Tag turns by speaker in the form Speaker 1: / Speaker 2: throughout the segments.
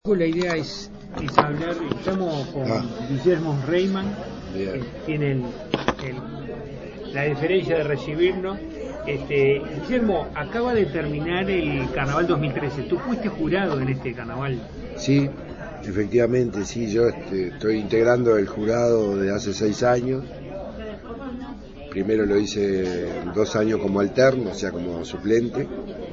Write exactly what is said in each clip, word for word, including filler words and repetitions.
Speaker 1: La idea es, es hablar, estamos con ah. Guillermo Reimann, que tiene el, el, la deferencia de recibirnos. Este, Guillermo, acaba de terminar el Carnaval dos mil trece, ¿tú fuiste jurado en este carnaval?
Speaker 2: Sí, efectivamente, sí, yo este, estoy integrando el jurado de hace seis años. Primero lo hice dos años como alterno, o sea, como suplente.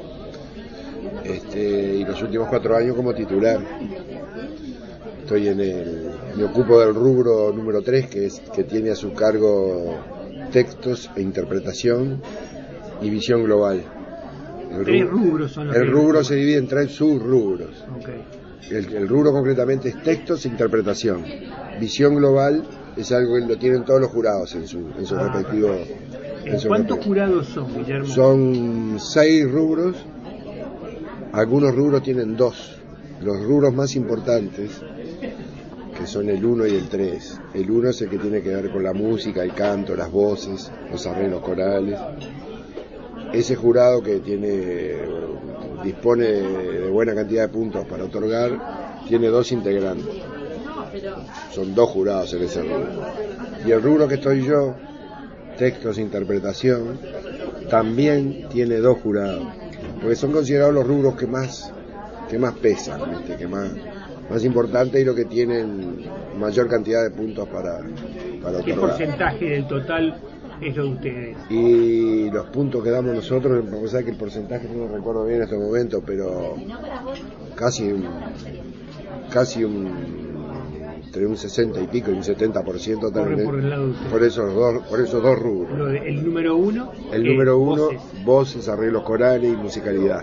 Speaker 2: Este, y los últimos cuatro años como titular. Estoy en el, me ocupo del rubro número tres, que es que tiene a su cargo textos e interpretación y visión global.
Speaker 1: El tres rubro, rubros son los
Speaker 2: El rubro se divide en tres subrubros.
Speaker 1: Okay.
Speaker 2: El, el rubro concretamente es textos e interpretación. Visión global es algo que lo tienen todos los jurados en su, en su ah, respectivo.
Speaker 1: En su ¿Cuántos respectivo. jurados son, Guillermo?
Speaker 2: Son seis rubros. Algunos rubros tienen dos. Los rubros más importantes, que son el uno y el tres. El uno es el que tiene que ver con la música, el canto, las voces, los arreglos corales. Ese jurado que tiene dispone de buena cantidad de puntos para otorgar, tiene dos integrantes. Son dos jurados en ese rubro. Y el rubro que estoy yo, textos e interpretación, también tiene dos jurados. Porque son considerados los rubros que más que más pesan, ¿viste? que más más importantes y lo que tienen mayor cantidad de puntos para, para
Speaker 1: ¿Qué
Speaker 2: otorgar.
Speaker 1: Porcentaje del total es lo de ustedes?
Speaker 2: Y los puntos que damos nosotros, vamos a ver que el porcentaje no lo recuerdo bien en este momento, pero casi un casi un entre un sesenta y pico y un setenta por ciento también
Speaker 1: por, el lado de
Speaker 2: por esos dos por esos dos rubros.
Speaker 1: Lo de, el número uno
Speaker 2: el número uno voces. voces, arreglos corales y musicalidad.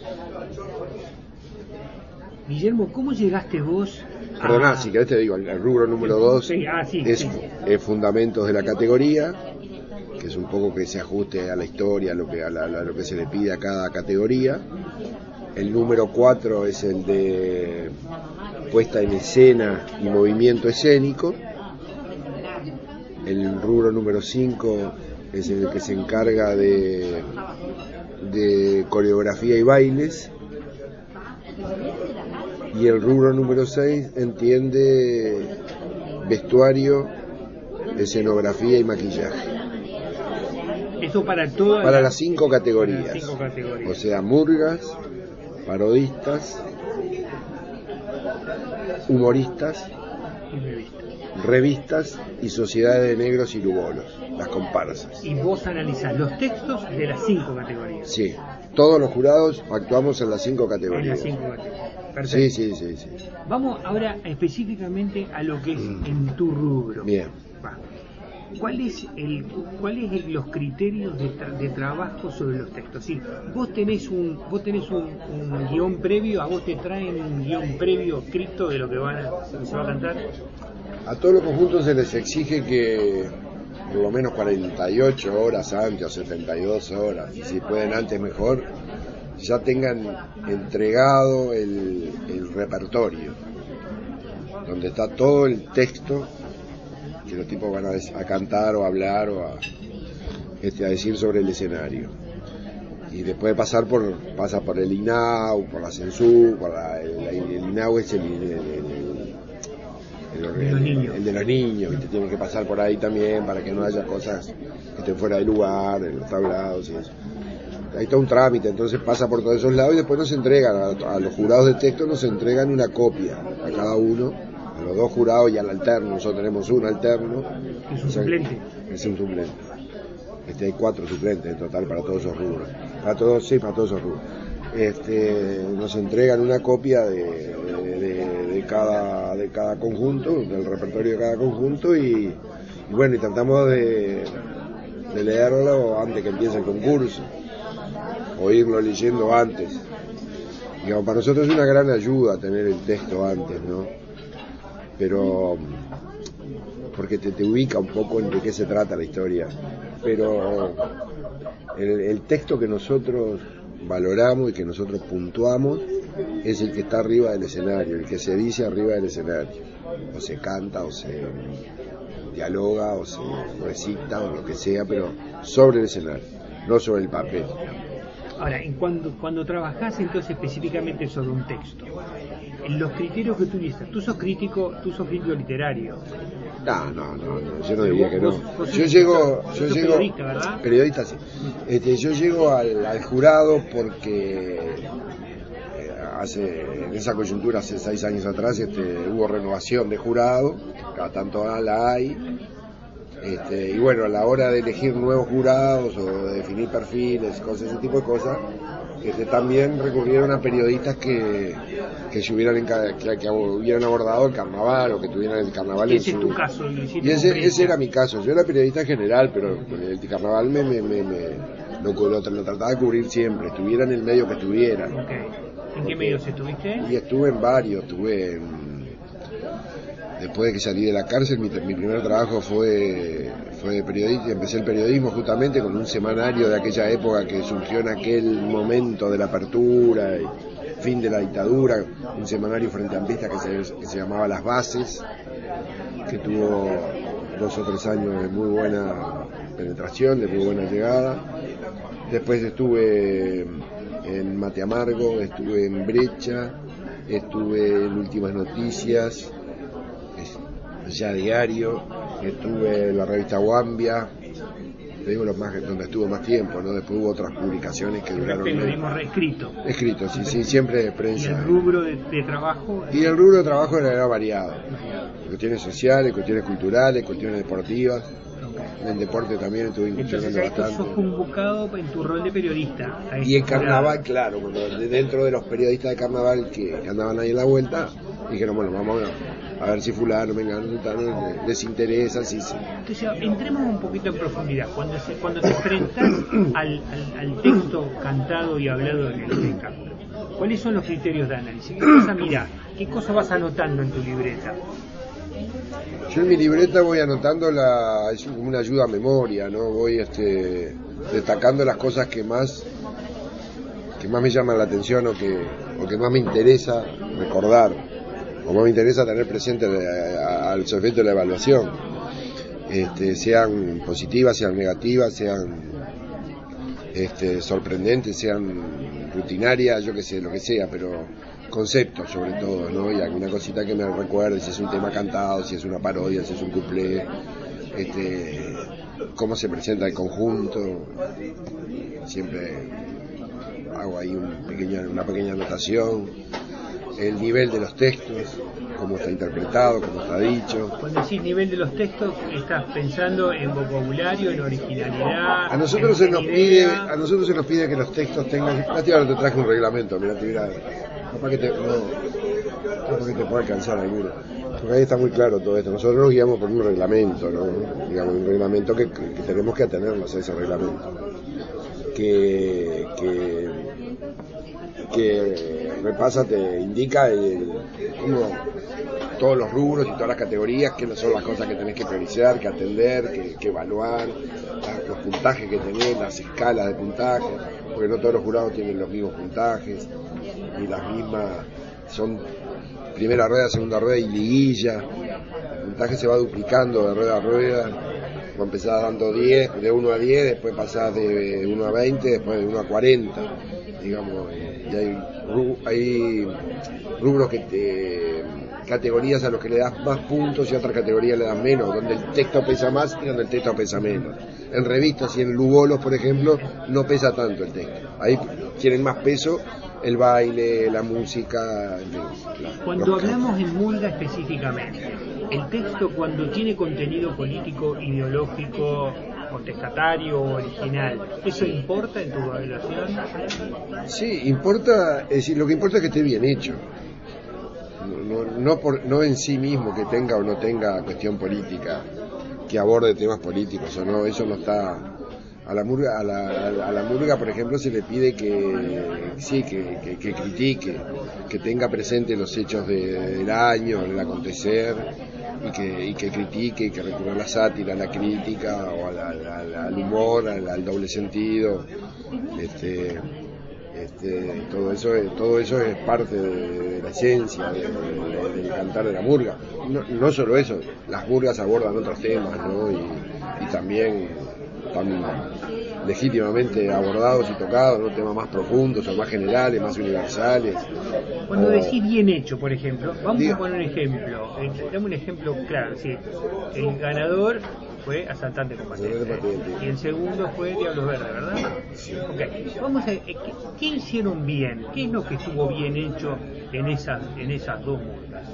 Speaker 1: Guillermo, ¿cómo llegaste vos a...
Speaker 2: Perdona, si querés te digo, el, el rubro número dos
Speaker 1: sí, ah, sí,
Speaker 2: es,
Speaker 1: sí.
Speaker 2: es fundamentos de la categoría, que es un poco que se ajuste a la historia, a lo que, a la, a lo que se le pide a cada categoría. El número cuatro es el de puesta en escena y movimiento escénico. El rubro número cinco es el que se encarga de, de coreografía y bailes. Y el rubro número seis entiende vestuario, escenografía y maquillaje.
Speaker 1: Eso para todas
Speaker 2: para las cinco categorías.
Speaker 1: Para las cinco categorías.
Speaker 2: O sea, murgas, parodistas, humoristas,
Speaker 1: y revistas.
Speaker 2: revistas y sociedades de negros y lugolos, las comparsas.
Speaker 1: Y vos analizás los textos de las cinco categorías.
Speaker 2: Sí, todos los jurados actuamos en las cinco categorías.
Speaker 1: En las cinco categorías. Perfecto.
Speaker 2: Sí, sí, sí, sí.
Speaker 1: Vamos ahora específicamente a lo que es mm. en tu rubro.
Speaker 2: Bien.
Speaker 1: Va. ¿Cuál es el, cuál es el, los criterios de, tra- de trabajo sobre los textos? Sí, vos tenés un, vos tenés un, un guión previo, a vos te traen un guión previo escrito de lo que van a, lo que se va a cantar.
Speaker 2: A todos los conjuntos se les exige que por lo menos cuarenta y ocho horas antes o setenta y dos horas, y si pueden antes mejor, ya tengan entregado el, el repertorio, donde está todo el texto que los tipos van a, des- a cantar o a hablar o a, este, a decir sobre el escenario. Y después de pasar por, pasa por el I N A U, por la censura, por la, el, el, el I N A U es el, el, el, el, el,
Speaker 1: de los niños.
Speaker 2: el de los niños, que te tienen que pasar por ahí también para que no haya cosas que estén fuera de lugar, en los tablados y eso. Hay todo un trámite, entonces pasa por todos esos lados y después nos entregan, a, a los jurados de texto nos entregan una copia a cada uno, a los dos jurados y al alterno. Nosotros tenemos un alterno.
Speaker 1: Es un
Speaker 2: o sea,
Speaker 1: suplente.
Speaker 2: Es un suplente. Este, hay cuatro suplentes en total para todos esos rubros. Para todos, sí, para todos esos rubros. Este, nos entregan una copia de, de, de, de, cada, de cada conjunto, del repertorio de cada conjunto y, y bueno, y tratamos de, de leerlo antes que empiece el concurso, o irlo leyendo antes. Digamos, para nosotros es una gran ayuda tener el texto antes, ¿no? Pero porque te, te ubica un poco en de qué se trata la historia. Pero el, el texto que nosotros valoramos y que nosotros puntuamos es el que está arriba del escenario, el que se dice arriba del escenario. O se canta, o se dialoga, o se recita, o lo que sea, pero sobre el escenario, no sobre el papel.
Speaker 1: Ahora, en cuando, cuando trabajás entonces específicamente sobre un texto, los criterios que tú utilizas. Tú sos crítico, tú sos crítico literario.
Speaker 2: No, no, no, no, yo no diría que no.
Speaker 1: Vos, vos
Speaker 2: yo llego,
Speaker 1: sos,
Speaker 2: yo
Speaker 1: sos
Speaker 2: llego,
Speaker 1: periodista, ¿verdad?
Speaker 2: Periodista, sí. Este, yo llego al, al jurado porque eh, hace, en esa coyuntura, hace seis años atrás, este, hubo renovación de jurado, cada tanto la hay. Este, y bueno, a la hora de elegir nuevos jurados o de definir perfiles, cosas, ese tipo de cosas, este, también recurrieron a periodistas que, que, se hubieran, que, que hubieran abordado el carnaval o que tuvieran el carnaval en
Speaker 1: ese
Speaker 2: su...
Speaker 1: es tu caso,
Speaker 2: y ese, ese era mi caso. Yo era periodista en general, pero el carnaval me, me, me, me lo, lo, lo trataba de cubrir siempre, estuviera en el medio que estuviera.
Speaker 1: Okay. ¿En qué medios estuviste?
Speaker 2: Y estuve en varios, estuve en... Después de que salí de la cárcel, mi, mi primer trabajo fue, fue periodista, empecé el periodismo justamente con un semanario de aquella época que surgió en aquel momento de la apertura y fin de la dictadura, un semanario frente ampista que se, que se llamaba Las Bases, que tuvo dos o tres años de muy buena penetración, de muy buena llegada. Después estuve en Mate Amargo, estuve en Brecha, estuve en Últimas Noticias, Ya Diario, estuve en la revista Guambia, te digo los más, donde estuvo más tiempo, ¿no? Después hubo otras publicaciones que duraron.
Speaker 1: El periodismo reescrito.
Speaker 2: Escrito, sí, sí, siempre de prensa.
Speaker 1: ¿Y el rubro de, de trabajo?
Speaker 2: Y el rubro de trabajo era, era variado. Cuestiones sociales, cuestiones culturales, cuestiones deportivas. En el deporte también estuve incursionando bastante.
Speaker 1: Entonces, sos convocado en tu rol de periodista.
Speaker 2: Y en carnaval, claro, cuando dentro de los periodistas de carnaval que, que andaban ahí en la vuelta, dijeron, bueno, vamos a, a ver si fulano, venga, no, les interesa, sí, sí.
Speaker 1: Entonces, entremos un poquito en profundidad. Cuando, se, cuando te enfrentas al, al, al texto cantado y hablado en el espectáculo, ¿cuáles son los criterios de análisis? ¿Qué cosa mirás? ¿Qué cosa vas anotando en tu libreta?
Speaker 2: Yo en mi libreta voy anotando la, es como una ayuda a memoria, ¿no? Voy este, destacando las cosas que más que más me llaman la atención o que, o que más me interesa recordar, o más me interesa tener presente al sujeto de la evaluación, este, sean positivas, sean negativas, sean este, sorprendentes, sean rutinarias, yo que sé, lo que sea, pero conceptos sobre todo, ¿no? Y alguna cosita que me recuerde, si es un tema cantado, si es una parodia, si es un cuplé, este, cómo se presenta el conjunto. Siempre hago ahí un pequeña, una pequeña anotación, el nivel de los textos, cómo está interpretado, cómo está dicho.
Speaker 1: Cuando decís nivel de los textos, estás pensando en vocabulario, en originalidad.
Speaker 2: A nosotros se nos pide, a nosotros se nos pide que los textos tengan. Lástima, no te traje un reglamento, mira, te mira, capaz que te, no, capaz que te pueda alcanzar alguno. Porque ahí está muy claro todo esto. Nosotros nos guiamos por un reglamento, ¿no? Digamos, un reglamento que, que tenemos que atenernos a ese reglamento. Que, que, que repasa, te indica el, cómo todos los rubros y todas las categorías, que son las cosas que tenés que priorizar, que atender, que, que evaluar, los puntajes que tenés, las escalas de puntaje, porque no todos los jurados tienen los mismos puntajes, ni las mismas, son primera rueda, segunda rueda y liguilla, el puntaje se va duplicando de rueda a rueda, vos empezás dando diez, de uno a diez, después pasás de uno a veinte, después de uno a cuarenta, digamos, y hay, hay rubros que te... categorías a los que le das más puntos y a otras categorías le das menos, donde el texto pesa más y donde el texto pesa menos. En revistas y en lugolos, por ejemplo, no pesa tanto el texto. Ahí tienen más peso el baile, la música. En fin, la,
Speaker 1: cuando hablamos en Murga específicamente, el texto cuando tiene contenido político, ideológico, contestatario o original, ¿eso importa en tu evaluación?
Speaker 2: Sí, importa, es decir, lo que importa es que esté bien hecho. No, no, por, no en sí mismo que tenga o no tenga cuestión política, que aborde temas políticos o no, eso no está. A la murga, a la, a la murga, por ejemplo, se le pide que sí, que, que, que critique, que tenga presente los hechos de, del año, del acontecer, y que, y que critique, y que recurra a la sátira, a la crítica, o a la, a, al humor, al, al doble sentido, este. Este, todo eso es, todo eso es parte de, de la esencia de, de, del cantar de la murga. No, no solo eso, las murgas abordan otros temas, ¿no? Y, y también, también legítimamente abordados y tocados, ¿no? Temas más profundos o más generales, más universales.
Speaker 1: Cuando
Speaker 2: o...
Speaker 1: decís bien hecho, por ejemplo, vamos
Speaker 2: Diga.
Speaker 1: a poner un ejemplo, eh, dame un ejemplo claro, sí, el ganador fue Asaltante con Patente, y el segundo fue Diablos Verdes, ¿verdad?
Speaker 2: Sí.
Speaker 1: Okay. Vamos a ver, ¿qué, ¿qué hicieron bien? ¿Qué es lo que estuvo bien hecho en esas, en esas dos murgas?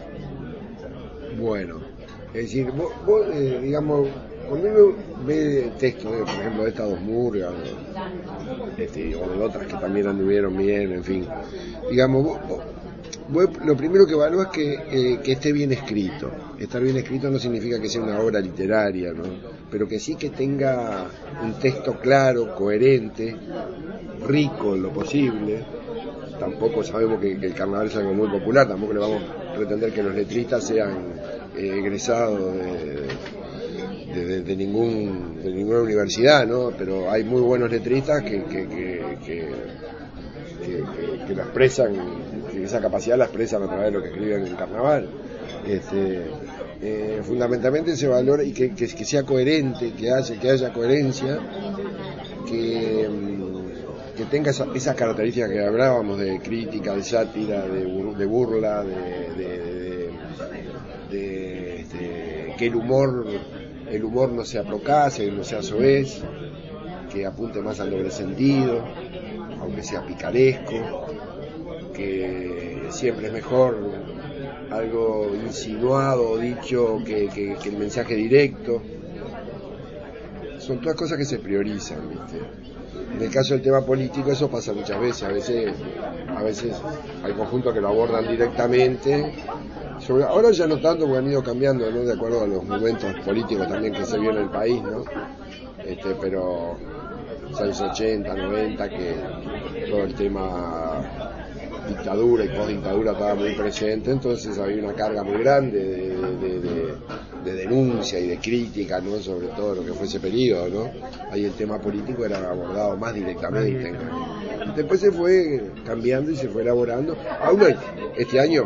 Speaker 2: Bueno, es decir, vos, vos eh, digamos, cuando uno ve textos, de, por ejemplo, de estas dos murgas, este, o de otras que también anduvieron bien, en fin, digamos, vos, vos, lo primero que evalúa es que, eh, que esté bien escrito. Estar bien escrito no significa que sea una obra literaria, ¿no? Pero que sí que tenga un texto claro, coherente, rico en lo posible. Tampoco sabemos que, que el carnaval es algo muy popular, tampoco le vamos a pretender que los letristas sean eh, egresados de, de, de, de, ningún, de ninguna universidad, ¿no? Pero hay muy buenos letristas que, que, que, que, que, que la expresan, que esa capacidad la expresan a través de lo que escriben en el carnaval. Este, eh, fundamentalmente se valora y que, que, que sea coherente, que haya, que haya coherencia, que... que tenga esa, esas características que hablábamos de crítica, de sátira, de, bur, de burla, de, de, de, de este, que el humor el humor no sea procaz, que no sea soez, que apunte más al doble sentido, aunque sea picaresco, que siempre es mejor algo insinuado o dicho que, que, que el mensaje directo. Son todas cosas que se priorizan, ¿viste? En el caso del tema político eso pasa muchas veces, a veces a veces hay conjuntos que lo abordan directamente, sobre, ahora ya no tanto porque han ido cambiando, ¿no? De acuerdo a los momentos políticos también que se vio en el país, ¿no? Este, pero años ochenta, noventa, que todo el tema dictadura y postdictadura estaba muy presente, entonces había una carga muy grande de, de, de, de denuncia y de crítica, ¿no? Sobre todo lo que fue ese periodo, ¿no? Ahí el tema político era abordado más directamente. Después se fue cambiando y se fue elaborando. Aún hay, este año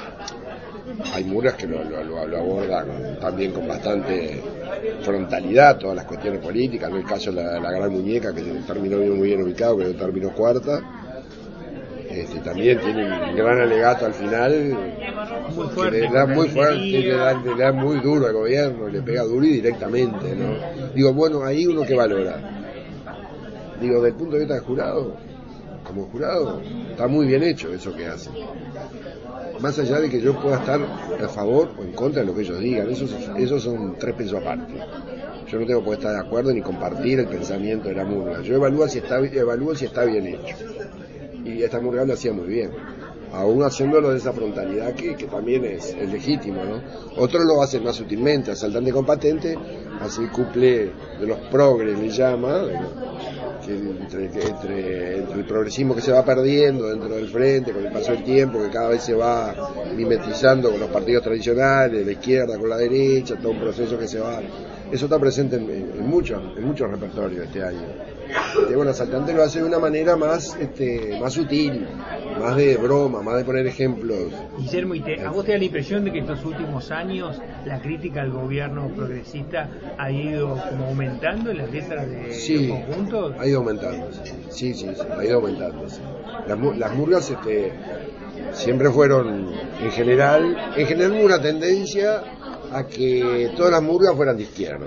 Speaker 2: hay murgas que lo, lo, lo, lo abordan también con bastante frontalidad todas las cuestiones políticas, ¿no? El caso de la, la Gran Muñeca, que terminó bien, muy bien ubicado, que terminó cuarta. Este, también tiene un gran alegato al final,
Speaker 1: muy fuerte,
Speaker 2: que le da muy fuerte, le da, le da muy duro al gobierno, le pega duro y directamente, ¿no? Digo, bueno, ahí uno que valora. Digo, desde el punto de vista del jurado, como jurado, está muy bien hecho eso que hace. Más allá de que yo pueda estar a favor o en contra de lo que ellos digan, esos, esos son tres pesos aparte. Yo no tengo que poder estar de acuerdo ni compartir el pensamiento de la murga. Yo evalúo si está, evalúo si está bien hecho. Y esta murga lo hacía muy bien, aún haciéndolo de esa frontalidad que, que también es, es legítimo, ¿no? Otros lo hacen más sutilmente, Asaltante con Patente, así cumple de los progres le llama, que entre, entre, entre el progresismo que se va perdiendo dentro del frente con el paso del tiempo, que cada vez se va mimetizando con los partidos tradicionales, la izquierda con la derecha, todo un proceso que se va, eso está presente en, en, en muchos, en muchos repertorios este año. Este, bueno, Asaltante lo hace de una manera más, este, más sutil, más de broma, más de poner ejemplos.
Speaker 1: Guillermo, ¿y te, a vos te da la impresión de que estos últimos años la crítica al gobierno progresista ha ido como aumentando en las letras de
Speaker 2: sí,
Speaker 1: los conjuntos?
Speaker 2: Ha ido aumentando, sí, sí, sí, ha ido aumentando. Sí. Las, las murgas este, siempre fueron, en general, en general hubo una tendencia a que todas las murgas fueran de izquierda.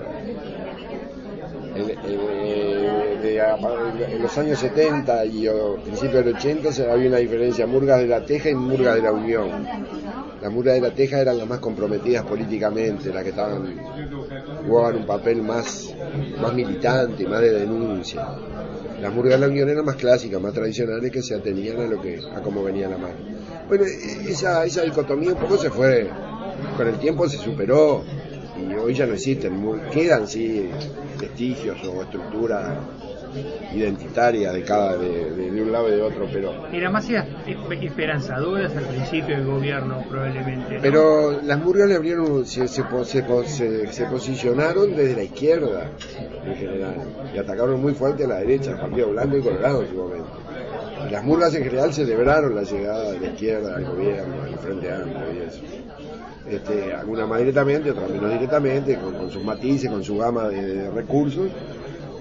Speaker 2: El, el, de, en los años setenta y principios del ochenta había una diferencia, murgas de la Teja y murgas de la Unión. Las murgas de la Teja eran las más comprometidas políticamente, las que estaban jugaban un papel más, más militante, más de denuncia. Las murgas de la Unión eran más clásicas, más tradicionales, que se atenían a lo que a cómo venía la mano. Bueno, esa, esa dicotomía un poco se fue, con el tiempo se superó y hoy ya no existen, quedan sí vestigios o estructuras identitarias de cada de, de, de un lado y de otro, pero
Speaker 1: era más esperanzadoras al principio del gobierno probablemente, ¿no?
Speaker 2: Pero las murgas le abrieron, se, se, se, se, se posicionaron desde la izquierda en general y atacaron muy fuerte a la derecha, el Partido Blanco y Colorado en su momento. Y las murgas en general celebraron la llegada de la izquierda al gobierno, al Frente Amplio y eso. Este, algunas más directamente, otras menos directamente, con, con sus matices, con su gama de, de recursos,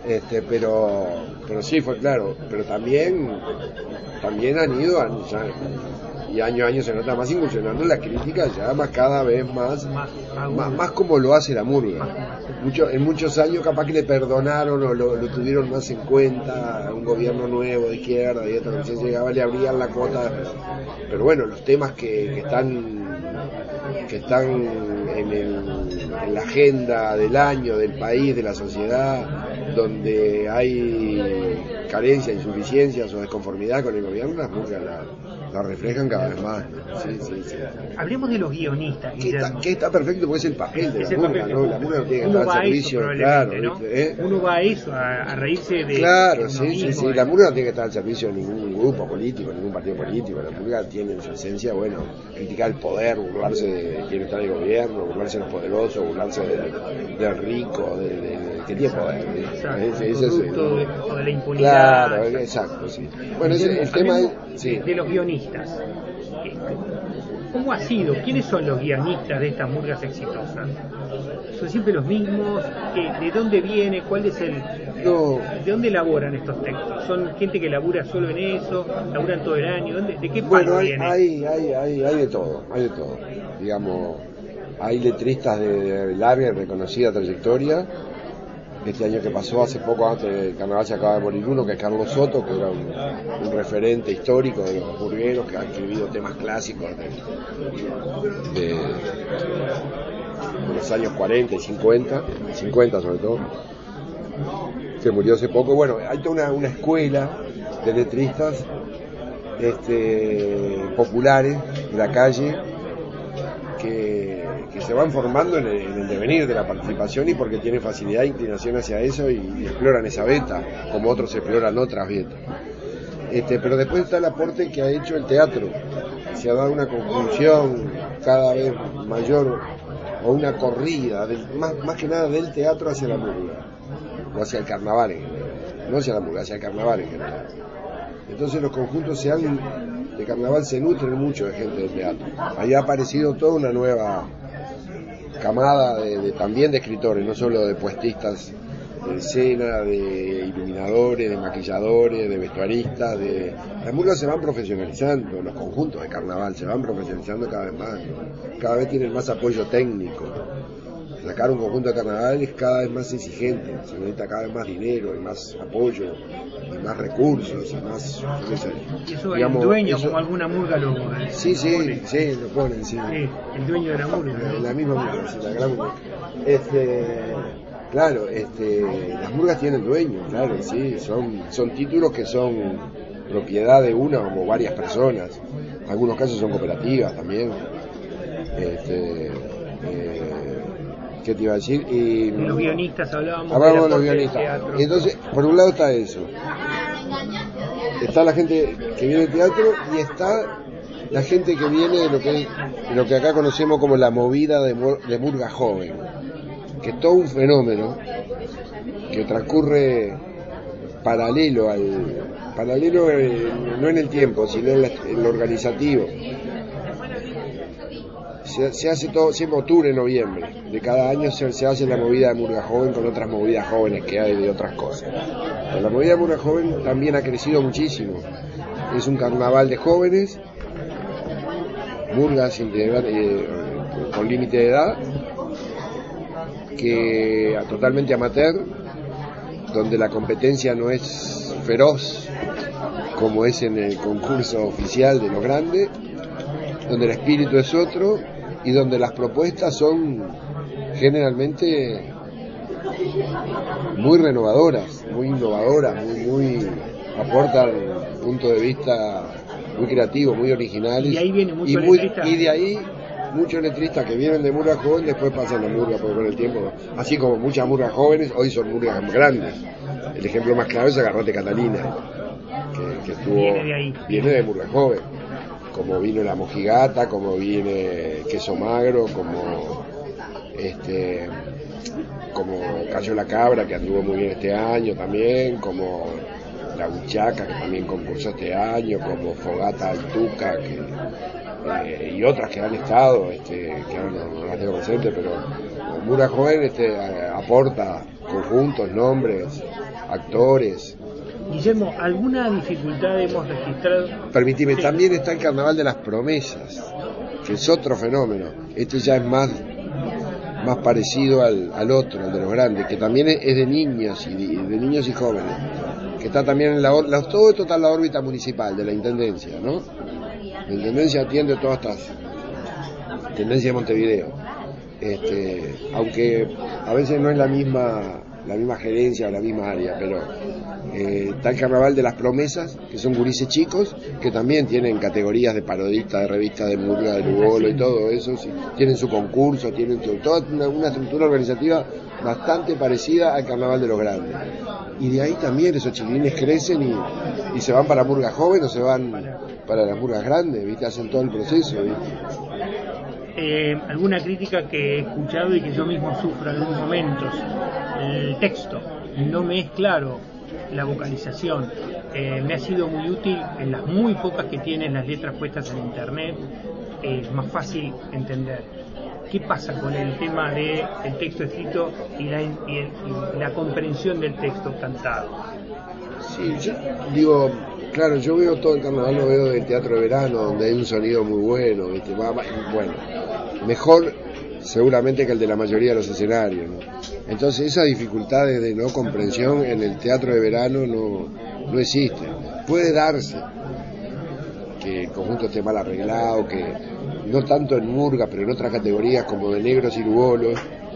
Speaker 2: Este, pero, pero sí fue claro, pero también, también han ido, han, ya, y año a año se nota más incursionando en la crítica, ya más cada vez más, más, más como lo hace la murga. Mucho, en muchos años capaz que le perdonaron o lo, lo tuvieron más en cuenta, un gobierno nuevo de izquierda y esto, entonces llegaba, le abrían la cuota, pero bueno, los temas que, que están que están en, el, en la agenda del año, del país, de la sociedad, donde hay carencias, insuficiencias o desconformidad con el gobierno, las murgas la, la reflejan cada vez más. Sí, sí, sí.
Speaker 1: Hablemos de los guionistas.
Speaker 2: Que está, que está perfecto porque es el papel de
Speaker 1: es
Speaker 2: la murga, ¿no? La murga no tiene que estar al servicio, claro.
Speaker 1: ¿no?
Speaker 2: ¿eh?
Speaker 1: Uno va a eso, a, a reírse de.
Speaker 2: Claro,
Speaker 1: de
Speaker 2: sí,
Speaker 1: mismo,
Speaker 2: sí, sí.
Speaker 1: de...
Speaker 2: La murga no tiene que estar al servicio de ningún grupo político, ningún partido político. La murga tiene en su esencia, bueno, criticar el poder, burlarse de quien está en el gobierno, burlarse de los poderosos, burlarse del, del rico, de, de, de que tiene poder.
Speaker 1: Exacto,
Speaker 2: Ese es el,
Speaker 1: de, o de la impunidad.
Speaker 2: Claro, exacto, sí. Bueno, ese, el tema es sí.
Speaker 1: de los guionistas. ¿Cómo ha sido? ¿Quiénes son los guionistas de estas murgas exitosas? ¿Son siempre los mismos? ¿De dónde viene? ¿Cuál es el...?
Speaker 2: No.
Speaker 1: ¿De dónde elaboran estos textos? ¿Son gente que labura solo en eso? ¿Laburan todo el año? ¿Dónde, ¿De qué
Speaker 2: bueno, hay,
Speaker 1: viene?
Speaker 2: Hay, hay, hay, hay de todo, hay de todo. Digamos, hay letristas de, de larga y reconocida trayectoria. Este año que pasó, hace poco antes del carnaval, se acaba de morir uno, que es Carlos Soto, que era un, un referente histórico de los burgueros, que ha escribido temas clásicos de, de, de los años cuarenta y cincuenta, cincuenta sobre todo, que murió hace poco. Bueno, hay toda una, una escuela de letristas este, populares de la calle, que, que se van formando en el, en el devenir de la participación y porque tienen facilidad e inclinación hacia eso y, y exploran esa beta, como otros exploran otras betas. Este, pero después está el aporte que ha hecho el teatro. Se ha dado una conjunción cada vez mayor o una corrida, del, más, más que nada del teatro hacia la murga, o hacia el carnaval en general, no hacia la murga, hacia el carnaval en general. Entonces los conjuntos se han... de carnaval se nutren mucho de gente del teatro. Ahí ha aparecido toda una nueva camada de, de, también de escritores, no solo de puestistas de escena, de iluminadores, de maquilladores, de vestuaristas, de... Las murgas se van profesionalizando, los conjuntos de carnaval se van profesionalizando cada vez más, ¿no? Cada vez tienen más apoyo técnico. Sacar un conjunto de carnaval es cada vez más exigente, se necesita cada vez más dinero y más apoyo y más recursos y más... No sé,
Speaker 1: y eso
Speaker 2: digamos,
Speaker 1: el dueño,
Speaker 2: eso...
Speaker 1: como alguna murga lo eh,
Speaker 2: Sí, sí,
Speaker 1: pone.
Speaker 2: sí, lo ponen, sí.
Speaker 1: Sí, el dueño de la murga.
Speaker 2: La, la misma murga, sí, la gran murga. Este, claro, este, las murgas tienen dueño, claro, sí, son, son títulos que son propiedad de una o varias personas. En algunos casos son cooperativas también. Este, eh, ¿Qué te iba a decir? Y,
Speaker 1: de los guionistas hablábamos.
Speaker 2: Hablamos de los guionistas. Entonces, por un lado está eso. Está la gente que viene del teatro y está la gente que viene de lo que, de lo que acá conocemos como la movida de, de murga joven, que es todo un fenómeno que transcurre paralelo al paralelo en, no en el tiempo, sino en, la, en lo organizativo. Se, se hace todo, siempre octubre, noviembre de cada año se, se hace la movida de murga joven con otras movidas jóvenes que hay de otras cosas. Pero la movida de murga joven también ha crecido muchísimo. Es un carnaval de jóvenes, murgas eh, con límite de edad, que totalmente amateur, donde la competencia no es feroz como es en el concurso oficial de los grandes, donde el espíritu es otro y donde las propuestas son generalmente muy renovadoras, muy innovadoras, muy, muy aportan punto de vista muy creativos, muy originales,
Speaker 1: y, ahí viene mucho
Speaker 2: y, muy,
Speaker 1: letrista.
Speaker 2: y de ahí muchos letristas que vienen de murga joven después pasan a murga porque con el tiempo, así como muchas murgas jóvenes hoy son murgas grandes. El ejemplo más claro es Agarrote Catalina, que, que estuvo,
Speaker 1: viene de ahí,
Speaker 2: viene de murga joven, como vino la Mojigata, como viene Queso Magro, como este como Cayó la Cabra, que anduvo muy bien este año también, como La Huichaca, que también concursó este año, como Fogata Altuca, que, eh, y otras que han estado, este, que ahora no, no las tengo presente, pero Murga Joven este, aporta conjuntos, nombres, actores.
Speaker 1: Guillermo, ¿alguna dificultad hemos registrado?
Speaker 2: Permitime,
Speaker 1: sí.
Speaker 2: También está el Carnaval de las Promesas, que es otro fenómeno. Este ya es más, más parecido al, al otro, al de los grandes, que también es, es de niños y de, de niños y jóvenes, que está también en la, la todo esto está en la órbita municipal de la Intendencia, ¿no? La Intendencia atiende todas estas Intendencia de Montevideo, este, aunque a veces no es la misma la misma gerencia o la misma área, pero eh, está el Carnaval de las Promesas, que son gurises chicos, que también tienen categorías de parodistas, de revistas de murga, de Lugolo y todo eso, sí, tienen su concurso, tienen su, toda una, una estructura organizativa bastante parecida al Carnaval de los Grandes. Y de ahí también esos chiquilines crecen y, y se van para murgas jóvenes o se van para las murgas grandes, ¿viste? Hacen todo el proceso, ¿viste?
Speaker 1: Eh, alguna crítica que he escuchado y que yo mismo sufro en algunos momentos: el texto no me es claro, la vocalización eh, me ha sido muy útil en las muy pocas que tienen las letras puestas en internet, es eh, más fácil entender. ¿Qué pasa con el tema del de texto escrito y la, y, el, y la comprensión del texto cantado?
Speaker 2: Sí, yo digo, claro, yo veo todo el carnaval, lo veo del teatro de verano, donde hay un sonido muy bueno, ¿viste? Bueno, mejor seguramente que el de la mayoría de los escenarios, ¿no? Entonces esas dificultades de no comprensión en el teatro de verano no, no existen. Puede darse que el conjunto esté mal arreglado, que no tanto en murga, pero en otras categorías como de negros y lugolos,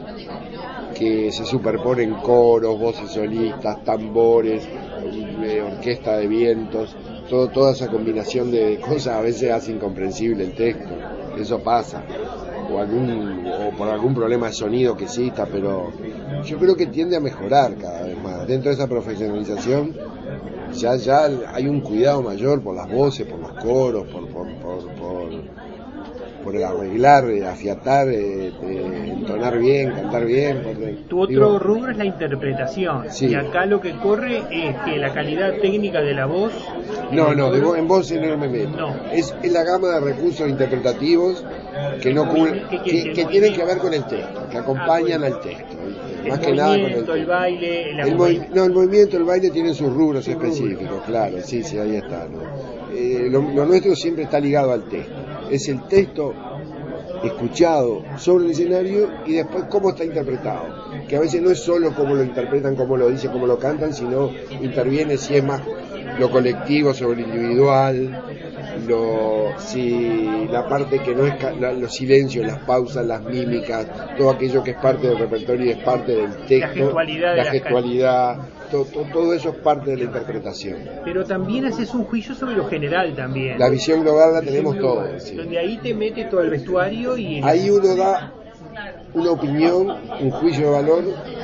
Speaker 2: que se superponen coros, voces solistas, tambores, orquesta de vientos, todo, toda esa combinación de cosas a veces hace incomprensible el texto. Eso pasa, o, algún, o por algún problema de sonido que exista, pero yo creo que tiende a mejorar cada vez más. Dentro de esa profesionalización ya, ya hay un cuidado mayor por las voces, por los coros, por, por, por, por, por el arreglar, afiatar, eh, eh, entonar bien, cantar bien. Por,
Speaker 1: tu otro
Speaker 2: digo,
Speaker 1: rubro es la interpretación,
Speaker 2: sí.
Speaker 1: Y acá lo que corre es que la calidad técnica de la voz...
Speaker 2: No, no, de vo- en voz no me meto.
Speaker 1: No.
Speaker 2: Es, es la gama de recursos interpretativos que no cubren, que, que tienen que ver con el texto, que acompañan ah, al texto.
Speaker 1: El
Speaker 2: más que nada con el,
Speaker 1: movimiento, el baile... El,
Speaker 2: el movi- no, el movimiento, el baile tienen sus rubros específicos, claro, sí, sí, ahí está, ¿no? Eh, lo, lo nuestro siempre está ligado al texto. Es el texto escuchado sobre el escenario y después cómo está interpretado, que a veces no es solo cómo lo interpretan, cómo lo dicen, cómo lo cantan, sino interviene si es más lo colectivo sobre lo individual, lo, si la parte que no es la, los silencios, las pausas, las mímicas, todo aquello que es parte del repertorio y es parte del texto,
Speaker 1: la gestualidad,
Speaker 2: la gestualidad todo, todo, todo eso es parte de la interpretación.
Speaker 1: Pero también haces un juicio sobre lo general también.
Speaker 2: La visión global la tenemos todos. Sí.
Speaker 1: Donde ahí te mete todo el vestuario y...
Speaker 2: Ahí uno da una opinión, un juicio de valor,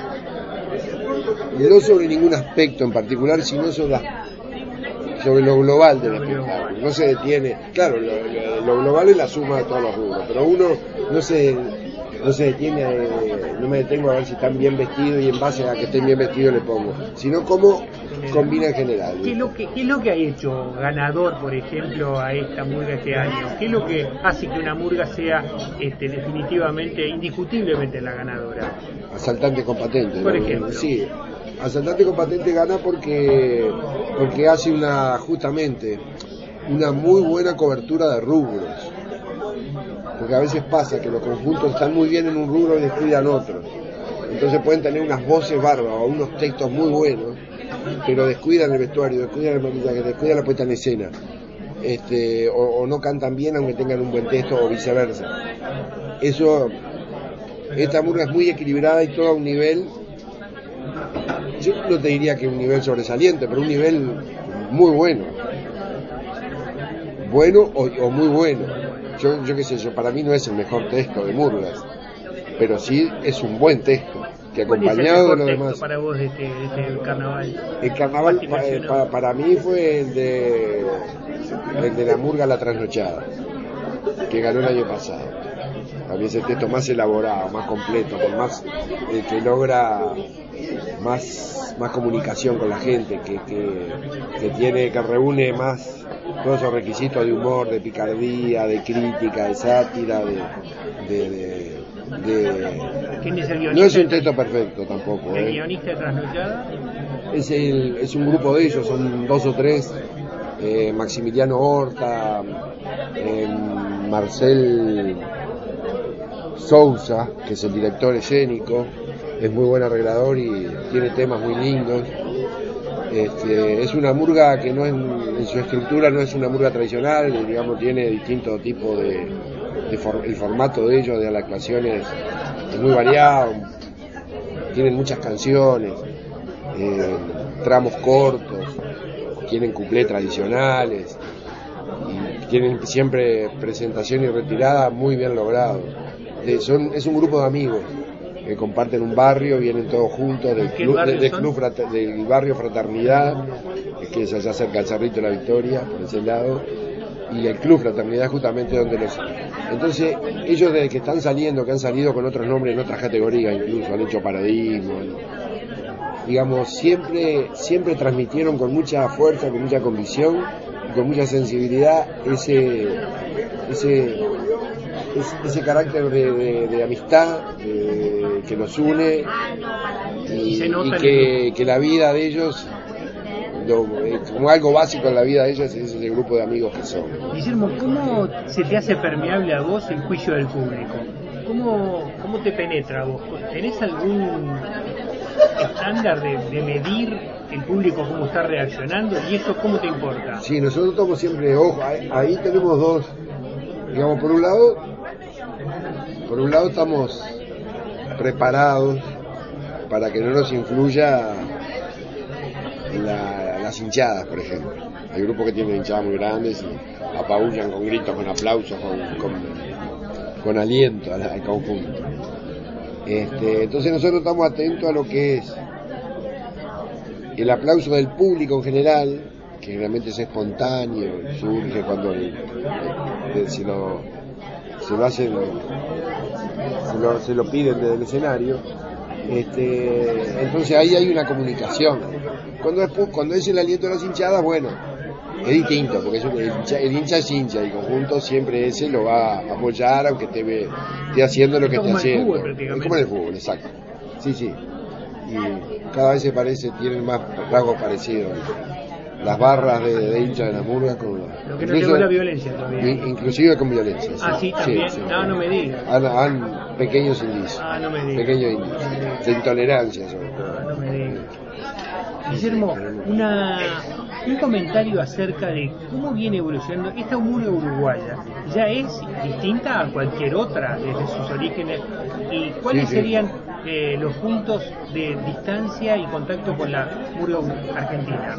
Speaker 2: no sobre ningún aspecto en particular, sino sobre, la, sobre lo global del espectáculo. No se detiene, claro, lo, lo, lo global es la suma de todos los rubros, pero uno no se... no se detiene, eh, no me detengo a ver si están bien vestidos y en base a que estén bien vestidos le pongo, sino cómo combina en general.
Speaker 1: ¿Qué es lo que, qué es lo que ha hecho ganador, por ejemplo, a esta murga este año? ¿Qué es lo que hace que una murga sea este, definitivamente, indiscutiblemente la ganadora?
Speaker 2: Asaltante con patente.
Speaker 1: Por
Speaker 2: ¿no?
Speaker 1: ejemplo.
Speaker 2: Sí, Asaltante con patente gana porque, porque hace una, justamente, una muy buena cobertura de rubros. Porque a veces pasa que los conjuntos están muy bien en un rubro y descuidan otros. Entonces pueden tener unas voces bárbaras o unos textos muy buenos, pero descuidan el vestuario, descuidan el maquillaje, descuidan la puesta en escena. Este, o, o no cantan bien aunque tengan un buen texto o viceversa. Eso, esta murga es muy equilibrada y todo a un nivel, yo no te diría que un nivel sobresaliente, pero un nivel muy bueno. Bueno o, o muy bueno. Yo, yo qué sé yo, para mí no es el mejor texto de murgas, pero sí es un buen texto, que acompañado de lo demás.
Speaker 1: Para vos de este, de este carnaval?
Speaker 2: El carnaval pa, para, para mí fue el de, el de la murga La Trasnochada, que ganó el año pasado. Para mí es el texto más elaborado, más completo, con más, el que logra más, más comunicación con la gente, que, que, que tiene, que reúne más todos esos requisitos de humor, de picardía, de crítica, de sátira, de... de, de, de...
Speaker 1: ¿Quién es el guionista?
Speaker 2: No es un texto perfecto tampoco.
Speaker 1: ¿El
Speaker 2: ¿eh?
Speaker 1: guionista de Trasnochada?
Speaker 2: es, el, es un grupo de ellos, son dos o tres, eh, Maximiliano Horta, eh, Marcel Sousa, que es el director escénico, es muy buen arreglador y tiene temas muy lindos. Este, es una murga que no es, en su estructura no es una murga tradicional, digamos, tiene distintos tipos de, de for, el formato de ellos, de las actuaciones es muy variado, tienen muchas canciones, eh, tramos cortos, tienen cuplés tradicionales, y tienen siempre presentación y retirada muy bien logrado. De, son, es un grupo de amigos que comparten un barrio, vienen todos juntos del club, de, de club frater, del barrio Fraternidad, que es allá cerca del Cerrito de la Victoria, por ese lado, y el club Fraternidad justamente donde los... Entonces, ellos desde que están saliendo, que han salido con otros nombres en otras categorías, incluso han hecho parodismo, digamos, siempre, siempre transmitieron con mucha fuerza, con mucha convicción y con mucha sensibilidad ese... ese ese carácter de, de, de amistad de, que los une y, y que, que la vida de ellos, lo, como algo básico en la vida de ellos, es ese grupo de amigos que son.
Speaker 1: Guillermo, ¿cómo se te hace permeable a vos el juicio del público? ¿Cómo, cómo te penetra a vos? ¿Tenés algún estándar de, de medir el público cómo está reaccionando y eso cómo te importa?
Speaker 2: Sí, nosotros tomamos siempre ojo, ahí, ahí tenemos dos, digamos, por un lado Por un lado estamos preparados para que no nos influya la, las hinchadas, por ejemplo. Hay grupos que tienen hinchadas muy grandes y apabullan con gritos, con aplausos, con, con, con aliento al, al conjunto. Este, entonces nosotros estamos atentos a lo que es el aplauso del público en general, que realmente es espontáneo, surge cuando el, el, si lo, se lo hacen, se lo, se lo piden desde el escenario. Este, entonces ahí hay una comunicación. Cuando es, cuando es el aliento de las hinchadas, bueno, es distinto, porque es un, el, hincha, el hincha es hincha, el conjunto siempre ese lo va a apoyar aunque esté, esté haciendo lo que esté haciendo. Es como en el fútbol, exacto. Sí, sí. Y cada vez se parece, tienen más rasgos parecidos. Las barras de, de hincha de la murga con
Speaker 1: lo que no llegó la violencia todavía.
Speaker 2: Inclusive con violencia.
Speaker 1: Ah, sí, también. Sí, sí. No, no me digas.
Speaker 2: Han, han pequeños indicios.
Speaker 1: Ah, no me digas.
Speaker 2: Pequeños indicios. No de intolerancia sobre todo.
Speaker 1: Ah, no me digas. Guillermo, una, un comentario acerca de cómo viene evolucionando esta murga uruguaya. ¿Ya es distinta a cualquier otra desde sus orígenes? ¿Y cuáles sí, sí. serían eh, los puntos de distancia y contacto con la murga argentina?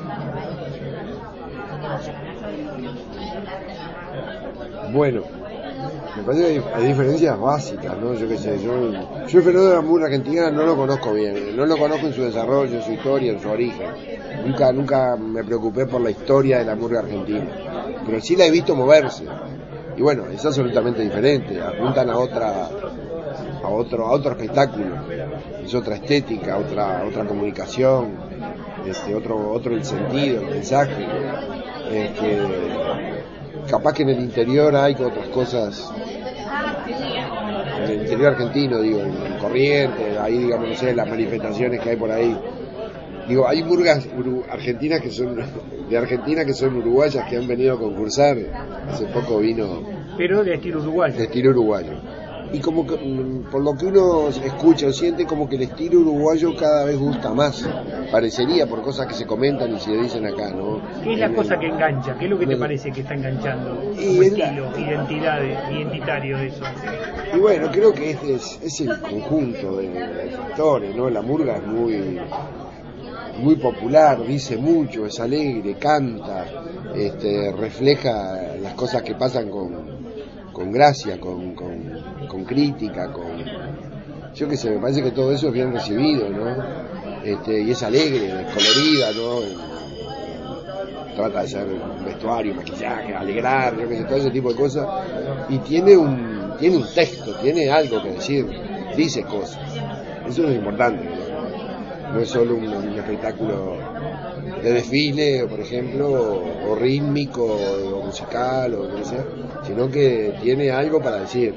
Speaker 2: Bueno, me parece que hay diferencias básicas, ¿no? Yo qué sé, yo, yo el fenómeno de la murga argentina no lo conozco bien, no lo conozco en su desarrollo, en su historia, en su origen. Nunca, nunca me preocupé por la historia de la murga argentina, pero sí la he visto moverse. Y bueno, es absolutamente diferente, apuntan a otra, a otro, a otro espectáculo, es otra estética, otra, otra comunicación, este, otro, otro el sentido, el mensaje. Este, capaz que en el interior hay otras cosas, en el interior argentino, digo, en Corrientes, ahí digamos, no sé, las manifestaciones que hay por ahí, digo, hay murgas argentinas que son, de Argentina que son uruguayas que han venido a concursar, hace poco vino...
Speaker 1: Pero de estilo uruguayo.
Speaker 2: De estilo uruguayo. Y como que, por lo que uno escucha o siente, como que el estilo uruguayo cada vez gusta más, parecería, por cosas que se comentan y se dicen acá, ¿no?
Speaker 1: ¿Qué es la en cosa el, que engancha? ¿Qué es lo que te bueno, parece que está enganchando como estilo, la, identidad, identitario de eso?
Speaker 2: Y bueno, creo que es, es, es el conjunto de, de factores, ¿no? La murga es muy, muy popular, dice mucho, es alegre, canta, este, refleja las cosas que pasan con, con gracia, con, con con crítica, con yo qué sé, me parece que todo eso es bien recibido, ¿no? Este, y es alegre, es colorida, ¿no? Y, y, trata de ser vestuario, maquillaje, alegrar, yo qué sé, todo ese tipo de cosas, y tiene un tiene un texto, tiene algo que decir, dice cosas, eso es importante, ¿no? No es solo un, un espectáculo de desfile, por ejemplo, o, o rítmico, o musical, o lo que sea, sino que tiene algo para decir.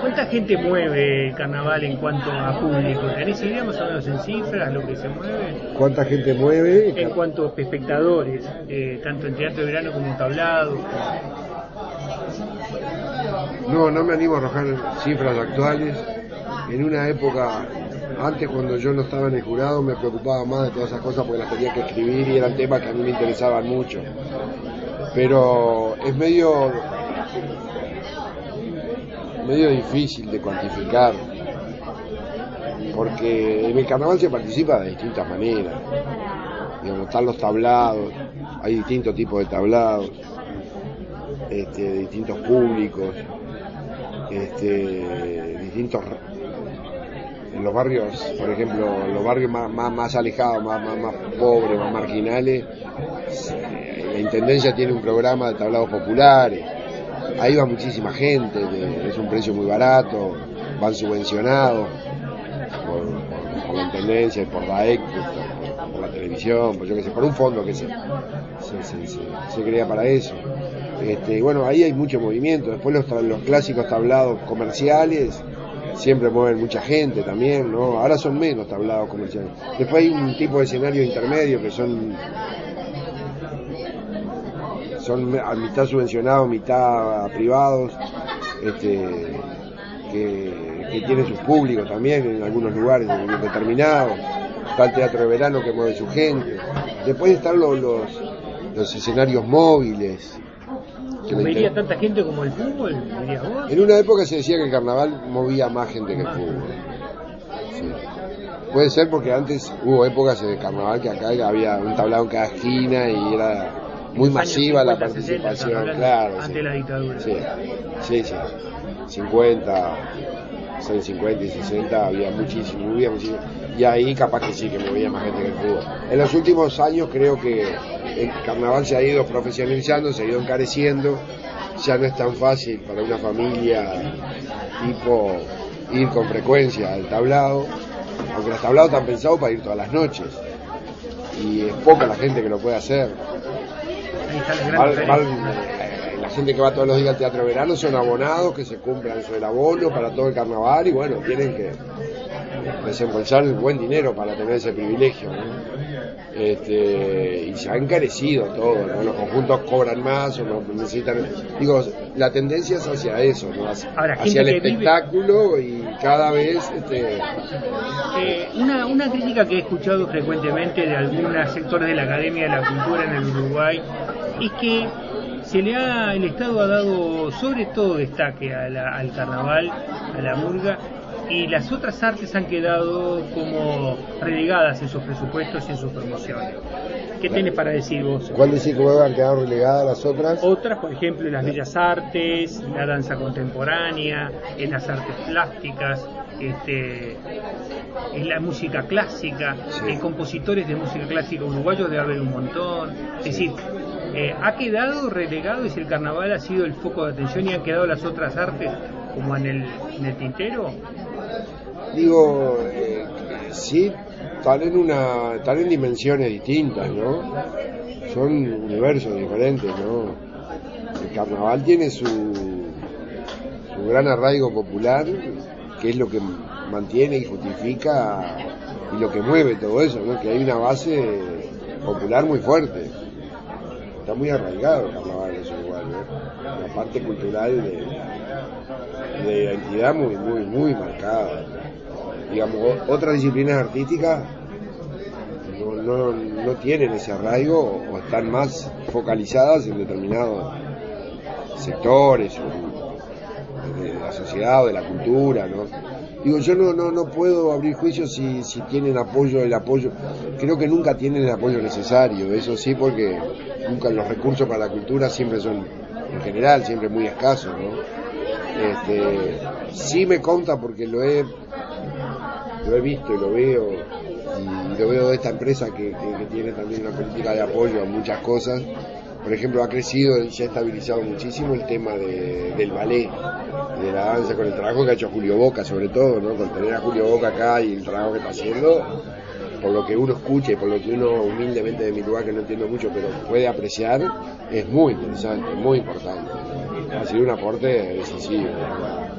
Speaker 1: ¿Cuánta gente mueve el carnaval en cuanto a público? ¿Tenés idea más o menos en cifras lo que se mueve?
Speaker 2: ¿Cuánta gente mueve?
Speaker 1: En cuanto a espectadores, eh, tanto en teatro de verano como en tablado.
Speaker 2: No, no me animo a arrojar cifras actuales. En una época, antes cuando yo no estaba en el jurado, me preocupaba más de todas esas cosas porque las tenía que escribir y eran temas que a mí me interesaban mucho. Pero es medio... medio difícil de cuantificar, porque en el carnaval se participa de distintas maneras. Digamos, están los tablados, hay distintos tipos de tablados, este, de distintos públicos, este, distintos. En los barrios, por ejemplo, en los barrios más, más, más alejados, más, más, más pobres, más marginales, la Intendencia tiene un programa de tablados populares. Ahí va muchísima gente, es un precio muy barato, van subvencionados por, por, por la Intendencia y por la E C, por, por la televisión, por, yo qué sé, por un fondo que se, se, se, se, se crea para eso. Este, bueno, ahí hay mucho movimiento. Después los, los clásicos tablados comerciales siempre mueven mucha gente también, ¿no? Ahora son menos tablados comerciales. Después hay un tipo de escenario intermedio que son... son a mitad subvencionados, mitad privados, este, que, que tienen sus públicos también en algunos lugares determinados. Está el teatro de verano que mueve su gente. Después están los, los, los escenarios móviles.
Speaker 1: ¿Movería tanta gente como el fútbol? ¿Vos?
Speaker 2: En una época se decía que el carnaval movía más gente que el fútbol. Sí. Puede ser porque antes hubo épocas de carnaval que acá había un tablado en cada esquina y era muy masiva cincuenta, la participación, sesenta, claro.
Speaker 1: Ante
Speaker 2: sí.
Speaker 1: la dictadura.
Speaker 2: Sí, sí, sí. cincuenta, cincuenta y sesenta había muchísimo, movía muchísimo. Y ahí capaz que sí, que movía más gente que el fútbol. En los últimos años creo que el carnaval se ha ido profesionalizando, se ha ido encareciendo. Ya no es tan fácil para una familia tipo ir con frecuencia al tablado, aunque los tablados están pensados para ir todas las noches. Y es poca la gente que lo puede hacer. Val, val, eh, la gente que va todos los días al teatro de verano son abonados que se cumplan su el abono para todo el carnaval y bueno, tienen que desembolsar un buen dinero para tener ese privilegio, ¿no? Este, y se ha encarecido todo, ¿no? Los conjuntos cobran más o no necesitan, digo, la tendencia es hacia eso, ¿no? Hacia,
Speaker 1: Ahora,
Speaker 2: hacia el espectáculo
Speaker 1: vive...
Speaker 2: y cada vez este...
Speaker 1: eh, una, una crítica que he escuchado frecuentemente de algunos sectores de la Academia de la Cultura en el Uruguay es que se le ha, el Estado ha dado sobre todo destaque a la, al carnaval, a la murga, y las otras artes han quedado como relegadas en sus presupuestos y en sus promociones. ¿Qué tenés para decir vos?
Speaker 2: ¿Cuál decís que han quedado relegadas las otras?
Speaker 1: Otras, por ejemplo, las bellas artes, la danza contemporánea, en las artes plásticas, este, en la música clásica, sí. En compositores de música clásica uruguayos debe haber un montón. Es decir, eh, ha quedado relegado, es el carnaval ha sido el foco de atención y han quedado las otras artes como en el, en el tintero.
Speaker 2: Digo, eh, sí, están en una, están en dimensiones distintas, ¿no? Son universos diferentes, ¿no? El carnaval tiene su, su gran arraigo popular, que es lo que mantiene y justifica y lo que mueve todo eso, ¿no? Que hay una base popular muy fuerte. Está muy arraigado el carnaval en Uruguay, ¿no? La parte cultural de, de identidad muy, muy, muy marcada. Digamos, otras disciplinas artísticas no, no, no tienen ese arraigo o están más focalizadas en determinados sectores de la sociedad o de la cultura, ¿no? Digo, yo no, no, no puedo abrir juicios si, si tienen apoyo, el apoyo, creo que nunca tienen el apoyo necesario, eso sí, porque nunca los recursos para la cultura siempre son, en general, siempre muy escasos, ¿no? Este, sí me conta porque lo he lo he visto y lo veo y lo veo de esta empresa que, que, que tiene también una política de apoyo a muchas cosas. Por ejemplo, ha crecido y se ha estabilizado muchísimo el tema de, del ballet, de la danza, con el trabajo que ha hecho Julio Boca sobre todo, ¿no? Con tener a Julio Boca acá y el trabajo que está haciendo, por lo que uno escucha y por lo que uno humildemente de mi lugar, que no entiendo mucho, pero puede apreciar, es muy interesante, muy importante. Ha sido un aporte decisivo, ¿verdad?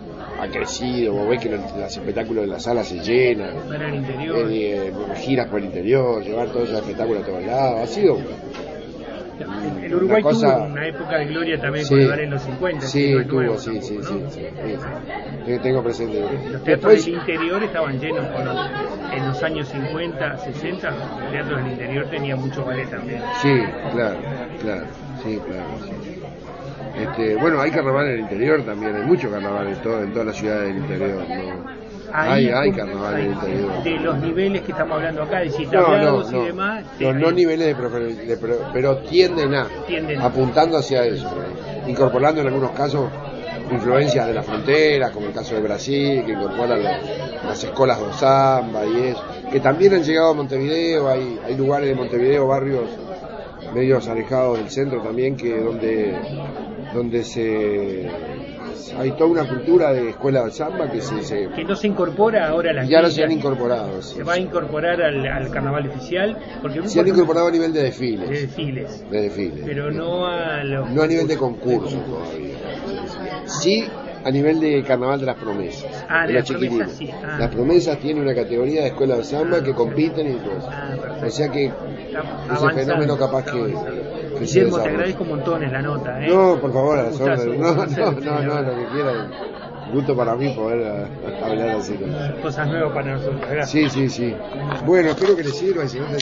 Speaker 2: ha crecido, vos ves que los, los espectáculos de la sala se llenan,
Speaker 1: para el interior,
Speaker 2: eh, giras por el interior, llevar todos esos espectáculos a todos lados, ha sido
Speaker 1: el Uruguay
Speaker 2: una cosa...
Speaker 1: tuvo una época de gloria también,
Speaker 2: sí,
Speaker 1: con el bar en los cincuenta.
Speaker 2: Sí,
Speaker 1: no
Speaker 2: tuvo,
Speaker 1: nuevo,
Speaker 2: sí,
Speaker 1: tampoco,
Speaker 2: sí,
Speaker 1: ¿no?
Speaker 2: sí, sí, sí, tengo presente.
Speaker 1: Los teatros
Speaker 2: Después...
Speaker 1: del interior estaban llenos con los, en los años cincuenta, sesenta, los teatros del interior tenían mucho ballet también.
Speaker 2: Sí, claro, claro, sí, claro, sí. Este, bueno, hay carnaval en el interior también, hay mucho carnaval en, todo, en todas las ciudades del interior, ¿no?
Speaker 1: Ahí,
Speaker 2: hay, hay carnaval
Speaker 1: hay,
Speaker 2: en el interior.
Speaker 1: De los niveles que estamos hablando acá, de
Speaker 2: No,
Speaker 1: citablados
Speaker 2: no, no,
Speaker 1: y demás.
Speaker 2: no, no niveles de preferencia, pero tienden a,
Speaker 1: tienden
Speaker 2: apuntando hacia eso, incorporando en algunos casos influencias de la frontera, como el caso de Brasil, que incorporan los, las escuelas de samba y eso, que también han llegado a Montevideo. Hay, hay lugares de Montevideo, barrios medios alejados del centro también, que donde donde se hay toda una cultura de escuela de samba que se, se
Speaker 1: que no se incorpora ahora a las
Speaker 2: ya no se han incorporado, sí,
Speaker 1: se va a incorporar al, al carnaval oficial, porque
Speaker 2: se han incorporado a nivel de desfiles,
Speaker 1: de desfiles,
Speaker 2: de desfiles,
Speaker 1: pero no a los,
Speaker 2: no a nivel de concurso, de concurso. Todavía. Sí, a nivel de Carnaval de las Promesas.
Speaker 1: Ah, de, de
Speaker 2: la
Speaker 1: las promesas, sí. Ah.
Speaker 2: Las Promesas tiene una categoría de escuela de samba ah, que compiten y todo.
Speaker 1: Ah,
Speaker 2: o sea que ese fenómeno capaz que, que
Speaker 1: Guillermo, te agradezco un montón en la nota, ¿eh?
Speaker 2: No, por favor, a las órdenes. No, no, no, no, no, lo que quieran. Gusto para mí poder a, a hablar así.
Speaker 1: Cosas nuevas para nosotros. Gracias.
Speaker 2: Sí, sí, sí. Bueno, espero que les sirva y si no te